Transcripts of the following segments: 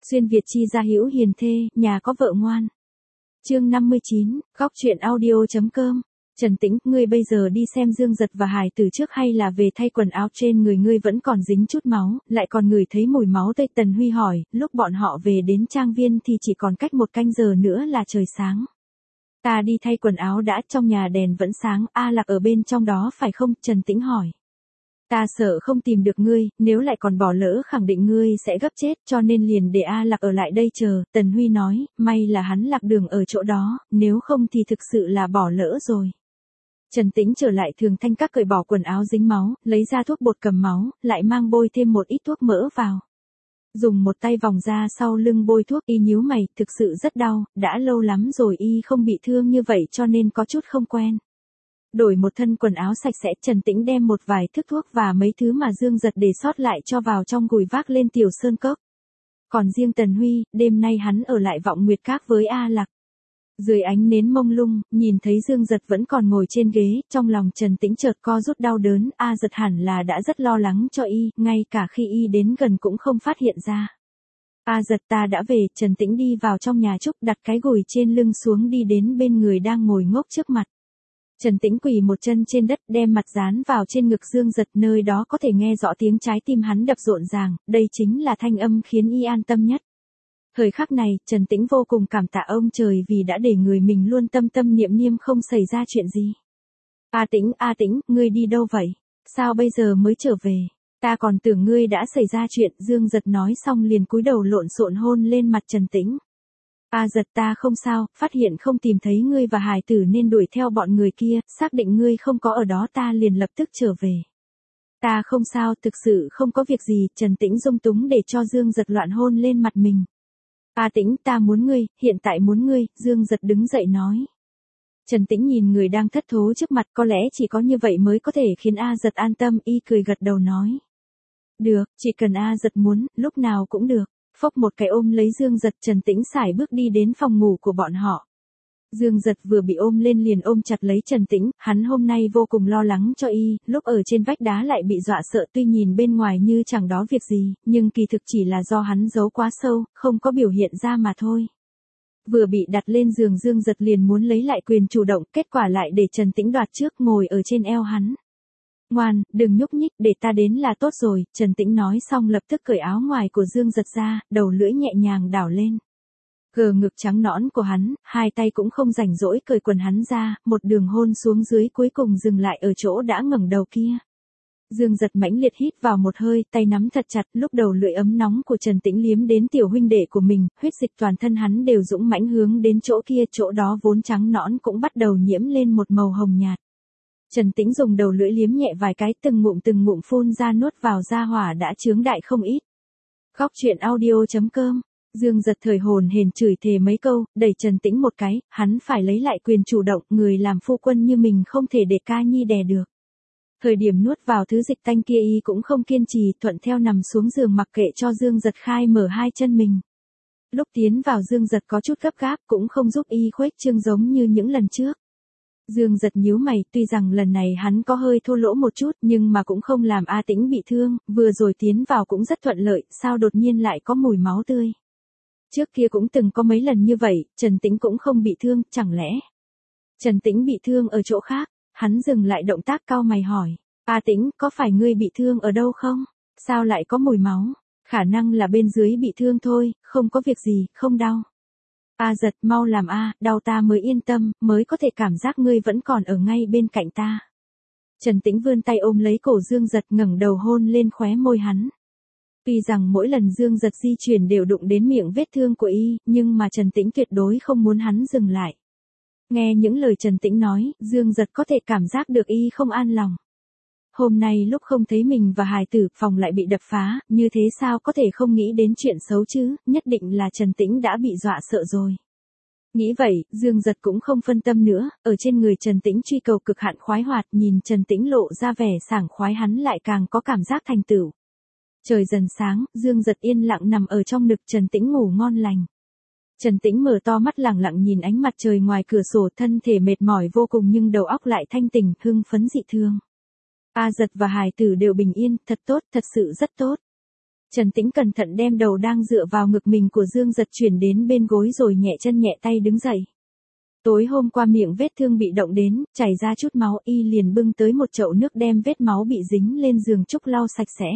Xuyên Việt chi gia hữu hiền thê, nhà có vợ ngoan. Chương 59, góc truyện audio.com. Trần Tĩnh, ngươi bây giờ đi xem Dương Giật và Hải Tử trước hay là về thay quần áo, trên người ngươi vẫn còn dính chút máu, lại còn ngửi thấy mùi máu tươi. Tần Huy hỏi, lúc bọn họ về đến trang viên thì chỉ còn cách 1 canh giờ nữa là trời sáng. Ta đi thay quần áo đã, trong nhà đèn vẫn sáng, A Lạc ở bên trong đó phải không? Trần Tĩnh hỏi. Ta sợ không tìm được ngươi, nếu lại còn bỏ lỡ khẳng định ngươi sẽ gấp chết, cho nên liền để A Lạc ở lại đây chờ. Tần Huy nói, may là hắn lạc đường ở chỗ đó, nếu không thì thực sự là bỏ lỡ rồi. Trần Tĩnh trở lại Thường Thanh Các, cởi bỏ quần áo dính máu, lấy ra thuốc bột cầm máu, lại mang bôi thêm một ít thuốc mỡ vào. Dùng một tay vòng ra sau lưng bôi thuốc. Y nhíu mày, thực sự rất đau, đã lâu lắm rồi y không bị thương như vậy cho nên có chút không quen. Đổi một thân quần áo sạch sẽ, Trần Tĩnh đem một vài thức thuốc và mấy thứ mà Dương Giật để sót lại cho vào trong gùi vác lên Tiểu Sơn Cốc. Còn riêng Tần Huy, đêm nay hắn ở lại Vọng Nguyệt Các với A Lạc. Dưới ánh nến mông lung, nhìn thấy Dương Giật vẫn còn ngồi trên ghế, trong lòng Trần Tĩnh chợt co rút đau đớn. A Giật hẳn là đã rất lo lắng cho y, ngay cả khi y đến gần cũng không phát hiện ra. A Giật, ta đã về. Trần Tĩnh đi vào trong nhà Trúc, đặt cái gùi trên lưng xuống, đi đến bên người đang ngồi ngốc trước mặt. Trần Tĩnh quỳ một chân trên đất, đem mặt dán vào trên ngực Dương Giật, nơi đó có thể nghe rõ tiếng trái tim hắn đập rộn ràng, đây chính là thanh âm khiến y an tâm nhất. Thời khắc này, Trần Tĩnh vô cùng cảm tạ ông trời vì đã để người mình luôn tâm tâm niệm niệm không xảy ra chuyện gì. A Tĩnh, ngươi đi đâu vậy? Sao bây giờ mới trở về? Ta còn tưởng ngươi đã xảy ra chuyện. Dương Giật nói xong liền cúi đầu lộn xộn hôn lên mặt Trần Tĩnh. A Giật, ta không sao, phát hiện không tìm thấy ngươi và Hải Tử nên đuổi theo bọn người kia, xác định ngươi không có ở đó ta liền lập tức trở về. Ta không sao, thực sự không có việc gì. Trần Tĩnh dung túng để cho Dương Giật loạn hôn lên mặt mình. A Tĩnh, ta muốn ngươi, hiện tại muốn ngươi. Dương Giật đứng dậy nói. Trần Tĩnh nhìn người đang thất thố trước mặt, có lẽ chỉ có như vậy mới có thể khiến A Giật an tâm. Y cười gật đầu nói. Được, chỉ cần A Giật muốn, lúc nào cũng được. Phốc một cái ôm lấy Dương Giật, Trần Tĩnh sải bước đi đến phòng ngủ của bọn họ. Dương Giật vừa bị ôm lên liền ôm chặt lấy Trần Tĩnh, hắn hôm nay vô cùng lo lắng cho y, lúc ở trên vách đá lại bị dọa sợ, tuy nhìn bên ngoài như chẳng đó việc gì, nhưng kỳ thực chỉ là do hắn giấu quá sâu, không có biểu hiện ra mà thôi. Vừa bị đặt lên giường, Dương Giật liền muốn lấy lại quyền chủ động, kết quả lại để Trần Tĩnh đoạt trước, ngồi ở trên eo hắn. Ngoan, đừng nhúc nhích, để ta đến là tốt rồi. Trần Tĩnh nói xong lập tức cởi áo ngoài của Dương Giật ra, đầu lưỡi nhẹ nhàng đảo lên. Gờ ngực trắng nõn của hắn, hai tay cũng không rảnh rỗi cởi quần hắn ra, một đường hôn xuống dưới, cuối cùng dừng lại ở chỗ đã ngẩng đầu kia. Dương Giật mãnh liệt hít vào một hơi, tay nắm thật chặt, lúc đầu lưỡi ấm nóng của Trần Tĩnh liếm đến tiểu huynh đệ của mình, huyết dịch toàn thân hắn đều dũng mãnh hướng đến chỗ kia, chỗ đó vốn trắng nõn cũng bắt đầu nhiễm lên một màu hồng nhạt. Trần Tĩnh dùng đầu lưỡi liếm nhẹ vài cái, từng ngụm phun ra, nuốt vào, ra hỏa đã chướng đại không ít. Góc truyện audio.com. Dương Giật thời hồn hển chửi thề mấy câu, đẩy Trần Tĩnh một cái, hắn phải lấy lại quyền chủ động, người làm phu quân như mình không thể để ca nhi đè được. Thời điểm nuốt vào thứ dịch tanh kia y cũng không kiên trì, thuận theo nằm xuống giường mặc kệ cho Dương Giật khai mở hai chân mình. Lúc tiến vào Dương Giật có chút gấp gáp, cũng không giúp y khuếch trương giống như những lần trước. Dương Giật nhíu mày, tuy rằng lần này hắn có hơi thô lỗ một chút nhưng mà cũng không làm A Tĩnh bị thương, vừa rồi tiến vào cũng rất thuận lợi, sao đột nhiên lại có mùi máu tươi. Trước kia cũng từng có mấy lần như vậy, Trần Tĩnh cũng không bị thương, chẳng lẽ Trần Tĩnh bị thương ở chỗ khác? Hắn dừng lại động tác, cau mày hỏi. A Tĩnh, có phải ngươi bị thương ở đâu không? Sao lại có mùi máu? Khả năng là bên dưới bị thương thôi, không có việc gì, không đau. A Giật, mau làm a, đau ta mới yên tâm, mới có thể cảm giác ngươi vẫn còn ở ngay bên cạnh ta. Trần Tĩnh vươn tay ôm lấy cổ Dương Giật, ngẩng đầu hôn lên khóe môi hắn. Tuy rằng mỗi lần Dương Giật di chuyển đều đụng đến miệng vết thương của y, nhưng mà Trần Tĩnh tuyệt đối không muốn hắn dừng lại. Nghe những lời Trần Tĩnh nói, Dương Giật có thể cảm giác được y không an lòng. Hôm nay lúc không thấy mình và Hải Tử, phòng lại bị đập phá, như thế sao có thể không nghĩ đến chuyện xấu chứ, nhất định là Trần Tĩnh đã bị dọa sợ rồi. Nghĩ vậy, Dương Giật cũng không phân tâm nữa, ở trên người Trần Tĩnh truy cầu cực hạn khoái hoạt, nhìn Trần Tĩnh lộ ra vẻ sảng khoái hắn lại càng có cảm giác thành tựu. Trời dần sáng, Dương Giật yên lặng nằm ở trong ngực Trần Tĩnh ngủ ngon lành. Trần Tĩnh mở to mắt lẳng lặng nhìn ánh mặt trời ngoài cửa sổ, thân thể mệt mỏi vô cùng nhưng đầu óc lại thanh tỉnh, hưng phấn dị thường. A Giật và Hải Tử đều bình yên, thật tốt, thật sự rất tốt. Trần Tĩnh cẩn thận đem đầu đang dựa vào ngực mình của Dương Giật chuyển đến bên gối rồi nhẹ chân nhẹ tay đứng dậy. Tối hôm qua miệng vết thương bị động đến, chảy ra chút máu, y liền bưng tới một chậu nước đem vết máu bị dính lên giường trúc lau sạch sẽ.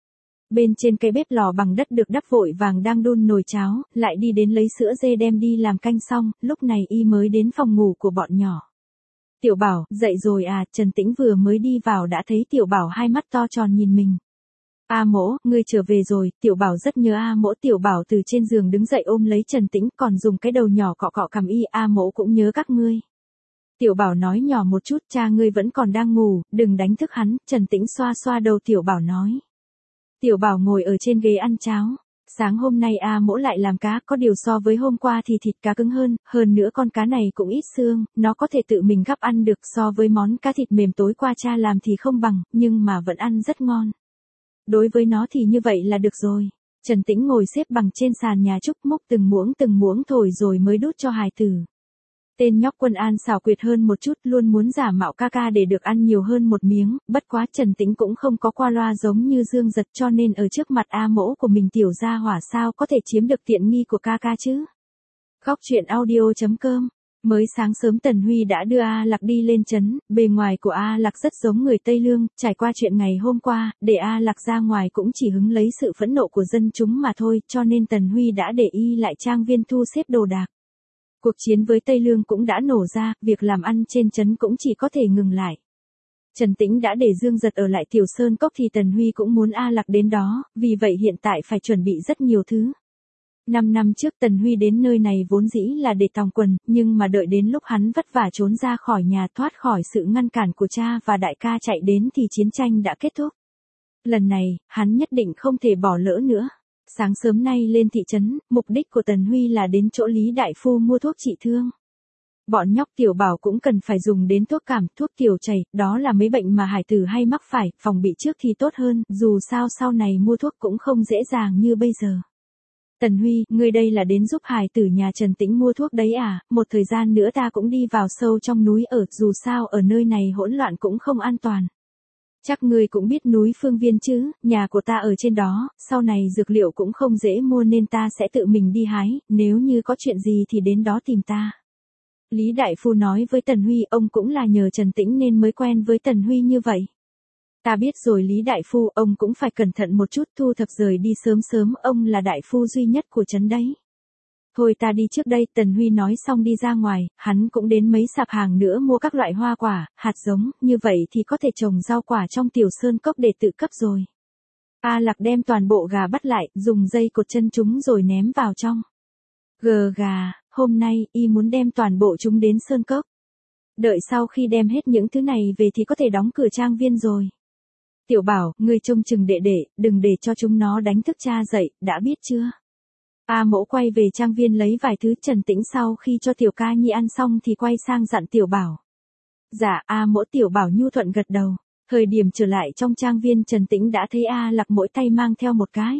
Bên trên cái bếp lò bằng đất được đắp vội vàng đang đun nồi cháo, lại đi đến lấy sữa dê đem đi làm canh xong, lúc này y mới đến phòng ngủ của bọn nhỏ. Tiểu Bảo, dậy rồi à? Trần Tĩnh vừa mới đi vào đã thấy Tiểu Bảo hai mắt to tròn nhìn mình. A Mỗ, ngươi trở về rồi. Tiểu Bảo rất nhớ A Mỗ. Tiểu Bảo từ trên giường đứng dậy ôm lấy Trần Tĩnh, còn dùng cái đầu nhỏ cọ cọ cằm y. A Mỗ cũng nhớ các ngươi. Tiểu Bảo nói nhỏ một chút, cha ngươi vẫn còn đang ngủ, đừng đánh thức hắn. Trần Tĩnh xoa xoa đầu Tiểu Bảo nói. Tiểu Bảo ngồi ở trên ghế ăn cháo. Sáng hôm nay A Mỗ lại làm cá, có điều so với hôm qua thì thịt cá cứng hơn nữa con cá này cũng ít xương, nó có thể tự mình gắp ăn được, so với món cá thịt mềm tối qua cha làm thì không bằng, nhưng mà vẫn ăn rất ngon. Đối với nó thì như vậy là được rồi. Trần Tĩnh ngồi xếp bằng trên sàn nhà trúc, múc từng muỗng thổi rồi mới đút cho hài tử. Tên nhóc Quân An xảo quyệt hơn một chút, luôn muốn giả mạo ca ca để được ăn nhiều hơn một miếng, bất quá Trần Tĩnh cũng không có qua loa giống như Dương Giật, cho nên ở trước mặt A Mỗ của mình tiểu gia hỏa sao có thể chiếm được tiện nghi của ca ca chứ. Góc truyện audio.com. Mới sáng sớm Tần Huy đã đưa A Lạc đi lên trấn, bề ngoài của A Lạc rất giống người Tây Lương, trải qua chuyện ngày hôm qua, để A Lạc ra ngoài cũng chỉ hứng lấy sự phẫn nộ của dân chúng mà thôi, cho nên Tần Huy đã để y lại trang viên thu xếp đồ đạc. Cuộc chiến với Tây Lương cũng đã nổ ra, việc làm ăn trên trấn cũng chỉ có thể ngừng lại. Trần Tĩnh đã để Dương Giật ở lại Tiểu Sơn Cốc thì Tần Huy cũng muốn A Lạc đến đó, vì vậy hiện tại phải chuẩn bị rất nhiều thứ. 5 năm trước Tần Huy đến nơi này vốn dĩ là để tòng quần, nhưng mà đợi đến lúc hắn vất vả trốn ra khỏi nhà, thoát khỏi sự ngăn cản của cha và đại ca chạy đến thì chiến tranh đã kết thúc. Lần này, hắn nhất định không thể bỏ lỡ nữa. Sáng sớm nay lên thị trấn, mục đích của Tần Huy là đến chỗ Lý Đại Phu mua thuốc trị thương. Bọn nhóc Tiểu Bảo cũng cần phải dùng đến thuốc cảm, thuốc tiểu chảy, đó là mấy bệnh mà hải tử hay mắc phải, phòng bị trước thì tốt hơn, dù sao sau này mua thuốc cũng không dễ dàng như bây giờ. Tần Huy, ngươi đây là đến giúp hài tử nhà Trần Tĩnh mua thuốc đấy à? Một thời gian nữa ta cũng đi vào sâu trong núi ở, dù sao ở nơi này hỗn loạn cũng không an toàn. Chắc ngươi cũng biết núi Phương Viên chứ, nhà của ta ở trên đó, sau này dược liệu cũng không dễ mua nên ta sẽ tự mình đi hái, nếu như có chuyện gì thì đến đó tìm ta. Lý Đại Phu nói với Tần Huy, ông cũng là nhờ Trần Tĩnh nên mới quen với Tần Huy như vậy. Ta biết rồi Lý Đại Phu, ông cũng phải cẩn thận một chút, thu thập rời đi sớm sớm, ông là đại phu duy nhất của trấn đấy. Thôi ta đi trước đây, Tần Huy nói xong đi ra ngoài, hắn cũng đến mấy sạp hàng nữa mua các loại hoa quả, hạt giống, như vậy thì có thể trồng rau quả trong Tiểu Sơn Cốc để tự cấp rồi. A Lạc đem toàn bộ gà bắt lại, dùng dây cột chân chúng rồi ném vào trong. Gờ gà, hôm nay, y muốn đem toàn bộ chúng đến Sơn Cốc. Đợi sau khi đem hết những thứ này về thì có thể đóng cửa trang viên rồi. Tiểu Bảo, ngươi trông chừng đệ đệ, đừng để cho chúng nó đánh thức cha dậy, đã biết chưa? A Mỗ quay về trang viên lấy vài thứ. Trần Tĩnh sau khi cho Tiểu Ca Nhi ăn xong thì quay sang dặn Tiểu Bảo. Dạ, A Mỗ. Tiểu Bảo nhu thuận gật đầu. Thời điểm trở lại trong trang viên Trần Tĩnh đã thấy A Lạc mỗi tay mang theo một cái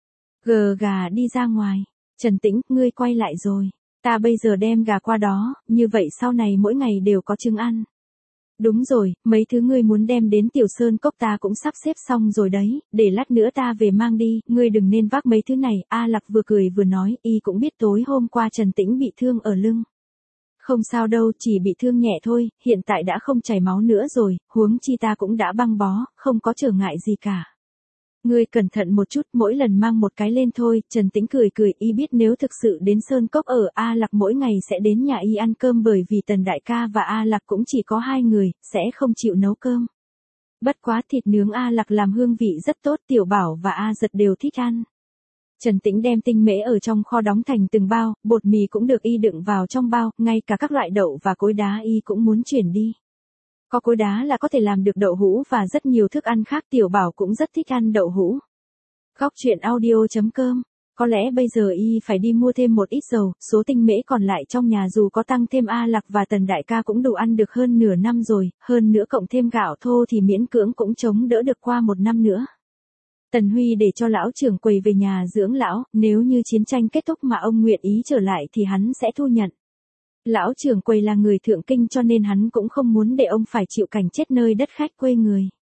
gờ gà đi ra ngoài. Trần Tĩnh, ngươi quay lại rồi. Ta bây giờ đem gà qua đó, như vậy sau này mỗi ngày đều có trứng ăn. Đúng rồi, mấy thứ ngươi muốn đem đến Tiểu Sơn Cốc ta cũng sắp xếp xong rồi đấy, để lát nữa ta về mang đi, ngươi đừng nên vác mấy thứ này. A Lạc vừa cười vừa nói, y cũng biết tối hôm qua Trần Tĩnh bị thương ở lưng. Không sao đâu, chỉ bị thương nhẹ thôi, hiện tại đã không chảy máu nữa rồi, huống chi ta cũng đã băng bó, không có trở ngại gì cả. Ngươi cẩn thận một chút, mỗi lần mang một cái lên thôi. Trần Tĩnh cười cười, y biết nếu thực sự đến Sơn Cốc ở, A Lạc mỗi ngày sẽ đến nhà y ăn cơm, bởi vì Tần đại ca và A Lạc cũng chỉ có 2 người, sẽ không chịu nấu cơm. Bất quá thịt nướng A Lạc làm hương vị rất tốt, Tiểu Bảo và A Giật đều thích ăn. Trần Tĩnh đem tinh mễ ở trong kho đóng thành từng bao, bột mì cũng được y đựng vào trong bao, ngay cả các loại đậu và cối đá y cũng muốn chuyển đi. Có cối đá là có thể làm được đậu hũ và rất nhiều thức ăn khác. Tiểu Bảo cũng rất thích ăn đậu hũ. Góc truyện audio.com. Có lẽ bây giờ y phải đi mua thêm một ít dầu, số tinh mễ còn lại trong nhà dù có tăng thêm A Lạc và Tần đại ca cũng đủ ăn được hơn nửa năm rồi, hơn nữa cộng thêm gạo thô thì miễn cưỡng cũng chống đỡ được qua 1 năm nữa. Tần Huy để cho lão trưởng quầy về nhà dưỡng lão, nếu như chiến tranh kết thúc mà ông nguyện ý trở lại thì hắn sẽ thu nhận. Lão trưởng quầy là người thượng kinh cho nên hắn cũng không muốn để ông phải chịu cảnh chết nơi đất khách quê người.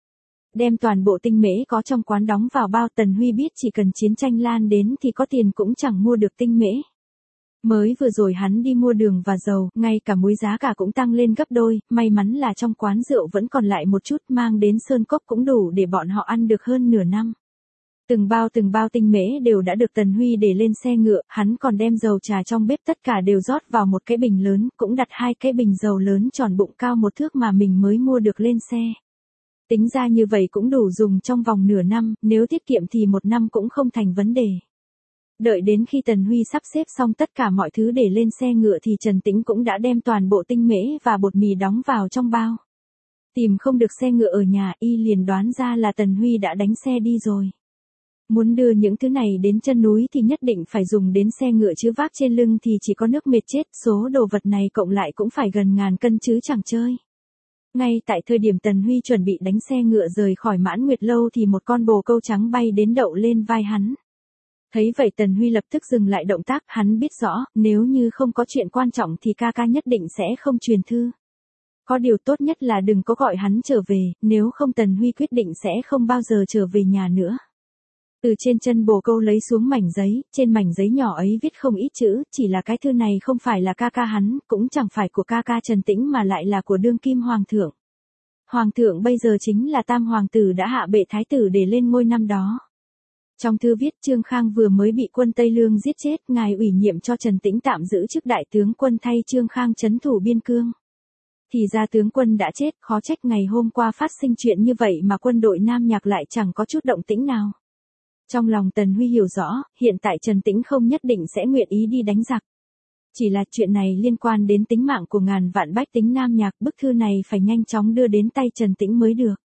Đem toàn bộ tinh mễ có trong quán đóng vào bao. Tần Huy biết chỉ cần chiến tranh lan đến thì có tiền cũng chẳng mua được tinh mễ. Mới vừa rồi hắn đi mua đường và dầu, ngay cả muối giá cả cũng tăng lên gấp đôi, may mắn là trong quán rượu vẫn còn lại một chút, mang đến sơn cốc cũng đủ để bọn họ ăn được hơn nửa năm. Từng bao tinh mễ đều đã được Tần Huy để lên xe ngựa, hắn còn đem dầu trà trong bếp tất cả đều rót vào một cái bình lớn, cũng đặt 2 cái bình dầu lớn tròn bụng cao 1 thước mà mình mới mua được lên xe. Tính ra như vậy cũng đủ dùng trong vòng nửa năm, nếu tiết kiệm thì 1 năm cũng không thành vấn đề. Đợi đến khi Tần Huy sắp xếp xong tất cả mọi thứ để lên xe ngựa thì Trần Tĩnh cũng đã đem toàn bộ tinh mễ và bột mì đóng vào trong bao. Tìm không được xe ngựa ở nhà, y liền đoán ra là Tần Huy đã đánh xe đi rồi. Muốn đưa những thứ này đến chân núi thì nhất định phải dùng đến xe ngựa chứ vác trên lưng thì chỉ có nước mệt chết, số đồ vật này cộng lại cũng phải gần 1000 cân chứ chẳng chơi. Ngay tại thời điểm Tần Huy chuẩn bị đánh xe ngựa rời khỏi Mãn Nguyệt Lâu thì một con bồ câu trắng bay đến đậu lên vai hắn. Thấy vậy Tần Huy lập tức dừng lại động tác, hắn biết rõ, nếu như không có chuyện quan trọng thì ca ca nhất định sẽ không truyền thư. Có điều tốt nhất là đừng có gọi hắn trở về, nếu không Tần Huy quyết định sẽ không bao giờ trở về nhà nữa. Từ trên chân bồ câu lấy xuống mảnh giấy, trên mảnh giấy nhỏ ấy viết không ít chữ, chỉ là cái thư này không phải là ca ca hắn, cũng chẳng phải của ca ca Trần Tĩnh mà lại là của đương kim hoàng thượng. Hoàng thượng bây giờ chính là Tam hoàng tử đã hạ bệ thái tử để lên ngôi năm đó. Trong thư viết Trương Khang vừa mới bị quân Tây Lương giết chết, ngài ủy nhiệm cho Trần Tĩnh tạm giữ chức đại tướng quân thay Trương Khang trấn thủ biên cương. Thì ra tướng quân đã chết, khó trách ngày hôm qua phát sinh chuyện như vậy mà quân đội Nam Nhạc lại chẳng có chút động tĩnh nào. Trong lòng Tần Huy hiểu rõ, hiện tại Trần Tĩnh không nhất định sẽ nguyện ý đi đánh giặc. Chỉ là chuyện này liên quan đến tính mạng của ngàn vạn bách tính Nam Nhạc, bức thư này phải nhanh chóng đưa đến tay Trần Tĩnh mới được.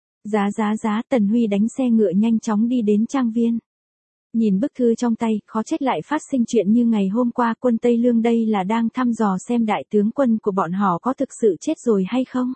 Giá, Tần Huy đánh xe ngựa nhanh chóng đi đến trang viên. Nhìn bức thư trong tay, khó trách lại phát sinh chuyện như ngày hôm qua, quân Tây Lương đây là đang thăm dò xem đại tướng quân của bọn họ có thực sự chết rồi hay không.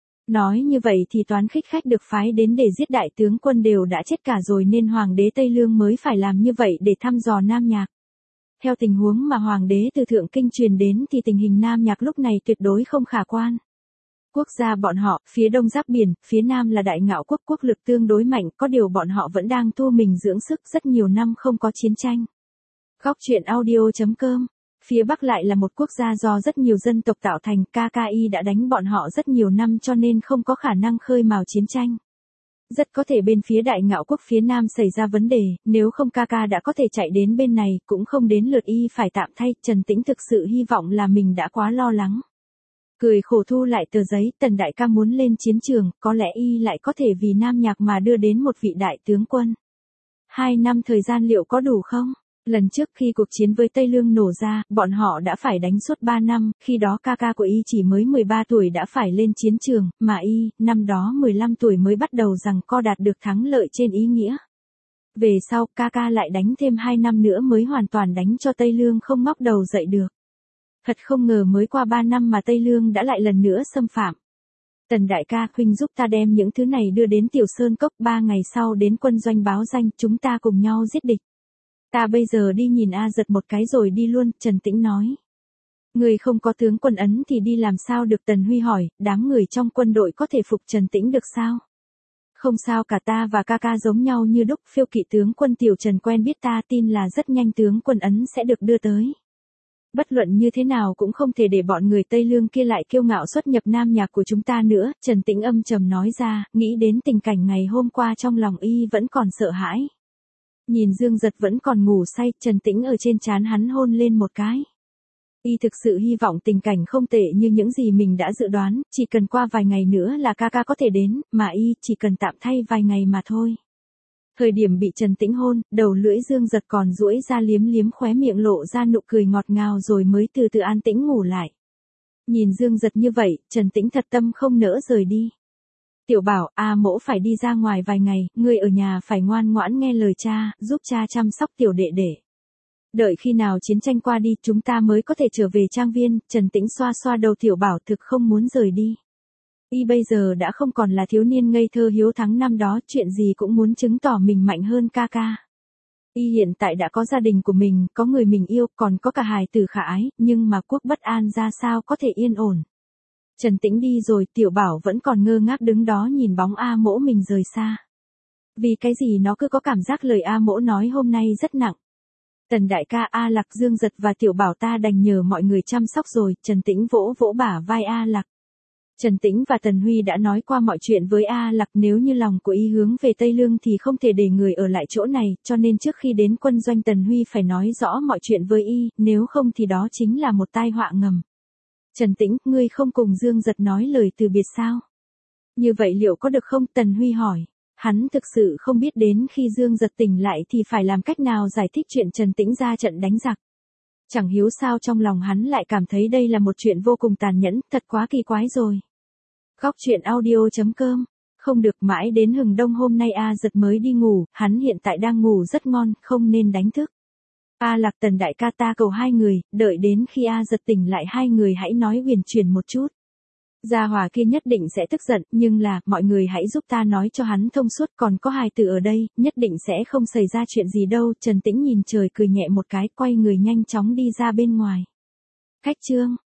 Nói như vậy thì toán khích khách được phái đến để giết đại tướng quân đều đã chết cả rồi nên hoàng đế Tây Lương mới phải làm như vậy để thăm dò Nam Nhạc. Theo tình huống mà hoàng đế từ Thượng Kinh truyền đến thì tình hình Nam Nhạc lúc này tuyệt đối không khả quan. Quốc gia bọn họ, phía đông giáp biển, phía nam là Đại Ngạo quốc, quốc lực tương đối mạnh, có điều bọn họ vẫn đang thu mình dưỡng sức, rất nhiều năm không có chiến tranh. Góc truyện audio.com. Phía bắc lại là một quốc gia do rất nhiều dân tộc tạo thành, KKI đã đánh bọn họ rất nhiều năm cho nên không có khả năng khơi mào chiến tranh. Rất có thể bên phía Đại Ngạo quốc phía nam xảy ra vấn đề, nếu không KK đã có thể chạy đến bên này, cũng không đến lượt y phải tạm thay. Trần Tĩnh thực sự hy vọng là mình đã quá lo lắng. Cười khổ thu lại tờ giấy, Tần đại ca muốn lên chiến trường, có lẽ y lại có thể vì Nam Nhạc mà đưa đến một vị đại tướng quân. 2 năm thời gian liệu có đủ không? Lần trước khi cuộc chiến với Tây Lương nổ ra, bọn họ đã phải đánh suốt 3 năm, khi đó ca ca của y chỉ mới 13 tuổi đã phải lên chiến trường, mà y, năm đó 15 tuổi mới bắt đầu rằng co đạt được thắng lợi trên ý nghĩa. Về sau, ca ca lại đánh thêm 2 năm nữa mới hoàn toàn đánh cho Tây Lương không ngóc đầu dậy được. Thật không ngờ mới qua 3 năm mà Tây Lương đã lại lần nữa xâm phạm. Tần đại ca, huynh giúp ta đem những thứ này đưa đến Tiểu Sơn Cốc, 3 ngày sau đến quân doanh báo danh, chúng ta cùng nhau giết địch. Ta bây giờ đi nhìn A Giật một cái rồi đi luôn, Trần Tĩnh nói. Người không có tướng quân ấn thì đi làm sao được, Tần Huy hỏi, đám người trong quân đội có thể phục Trần Tĩnh được sao? Không sao cả, ta và ca ca giống nhau như đúc, phiêu kỵ tướng quân Tiểu Trần quen biết ta, tin là rất nhanh tướng quân ấn sẽ được đưa tới. Bất luận như thế nào cũng không thể để bọn người Tây Lương kia lại kiêu ngạo xuất nhập Nam Nhạc của chúng ta nữa, Trần Tĩnh âm trầm nói ra, nghĩ đến tình cảnh ngày hôm qua trong lòng y vẫn còn sợ hãi. Nhìn Dương Giật vẫn còn ngủ say, Trần Tĩnh ở trên trán hắn hôn lên một cái. Y thực sự hy vọng tình cảnh không tệ như những gì mình đã dự đoán, chỉ cần qua vài ngày nữa là ca ca có thể đến, mà y chỉ cần tạm thay vài ngày mà thôi. Thời điểm bị Trần Tĩnh hôn, đầu lưỡi Dương Giật còn duỗi ra liếm liếm khóe miệng lộ ra nụ cười ngọt ngào rồi mới từ từ an tĩnh ngủ lại. Nhìn Dương Giật như vậy, Trần Tĩnh thật tâm không nỡ rời đi. Tiểu Bảo, mỗ phải đi ra ngoài vài ngày, ngươi ở nhà phải ngoan ngoãn nghe lời cha, giúp cha chăm sóc tiểu đệ đệ. Đợi khi nào chiến tranh qua đi, chúng ta mới có thể trở về trang viên. Trần Tĩnh xoa xoa đầu Tiểu Bảo, thực không muốn rời đi. Y bây giờ đã không còn là thiếu niên ngây thơ hiếu thắng năm đó, chuyện gì cũng muốn chứng tỏ mình mạnh hơn ca ca. Y hiện tại đã có gia đình của mình, có người mình yêu, còn có cả hài tử khả ái, nhưng mà quốc bất an ra sao có thể yên ổn. Trần Tĩnh đi rồi, Tiểu Bảo vẫn còn ngơ ngác đứng đó nhìn bóng A Mỗ mình rời xa. Vì cái gì nó cứ có cảm giác lời A Mỗ nói hôm nay rất nặng. Tần đại ca, A Lạc, Dương Giật và Tiểu Bảo ta đành nhờ mọi người chăm sóc rồi, Trần Tĩnh vỗ vỗ bả vai A Lạc. Trần Tĩnh và Tần Huy đã nói qua mọi chuyện với A Lạc, nếu như lòng của y hướng về Tây Lương thì không thể để người ở lại chỗ này, cho nên trước khi đến quân doanh Tần Huy phải nói rõ mọi chuyện với y, nếu không thì đó chính là một tai họa ngầm. Trần Tĩnh, ngươi không cùng Dương Giật nói lời từ biệt sao? Như vậy liệu có được không? Tần Huy hỏi. Hắn thực sự không biết đến khi Dương Giật tỉnh lại thì phải làm cách nào giải thích chuyện Trần Tĩnh ra trận đánh giặc. Chẳng hiểu sao trong lòng hắn lại cảm thấy đây là một chuyện vô cùng tàn nhẫn, thật quá kỳ quái rồi. Góc truyện audio.com. Không được, mãi đến hừng đông hôm nay A Giật mới đi ngủ, hắn hiện tại đang ngủ rất ngon, không nên đánh thức. A Lạc, Tần đại ca, ta cầu hai người, đợi đến khi A Giật tỉnh lại hai người hãy nói huyền chuyển một chút. Gia Hòa kia nhất định sẽ tức giận, nhưng là, mọi người hãy giúp ta nói cho hắn thông suốt, còn có hài tử ở đây, nhất định sẽ không xảy ra chuyện gì đâu. Trần Tĩnh nhìn trời cười nhẹ một cái, quay người nhanh chóng đi ra bên ngoài. Khách trương.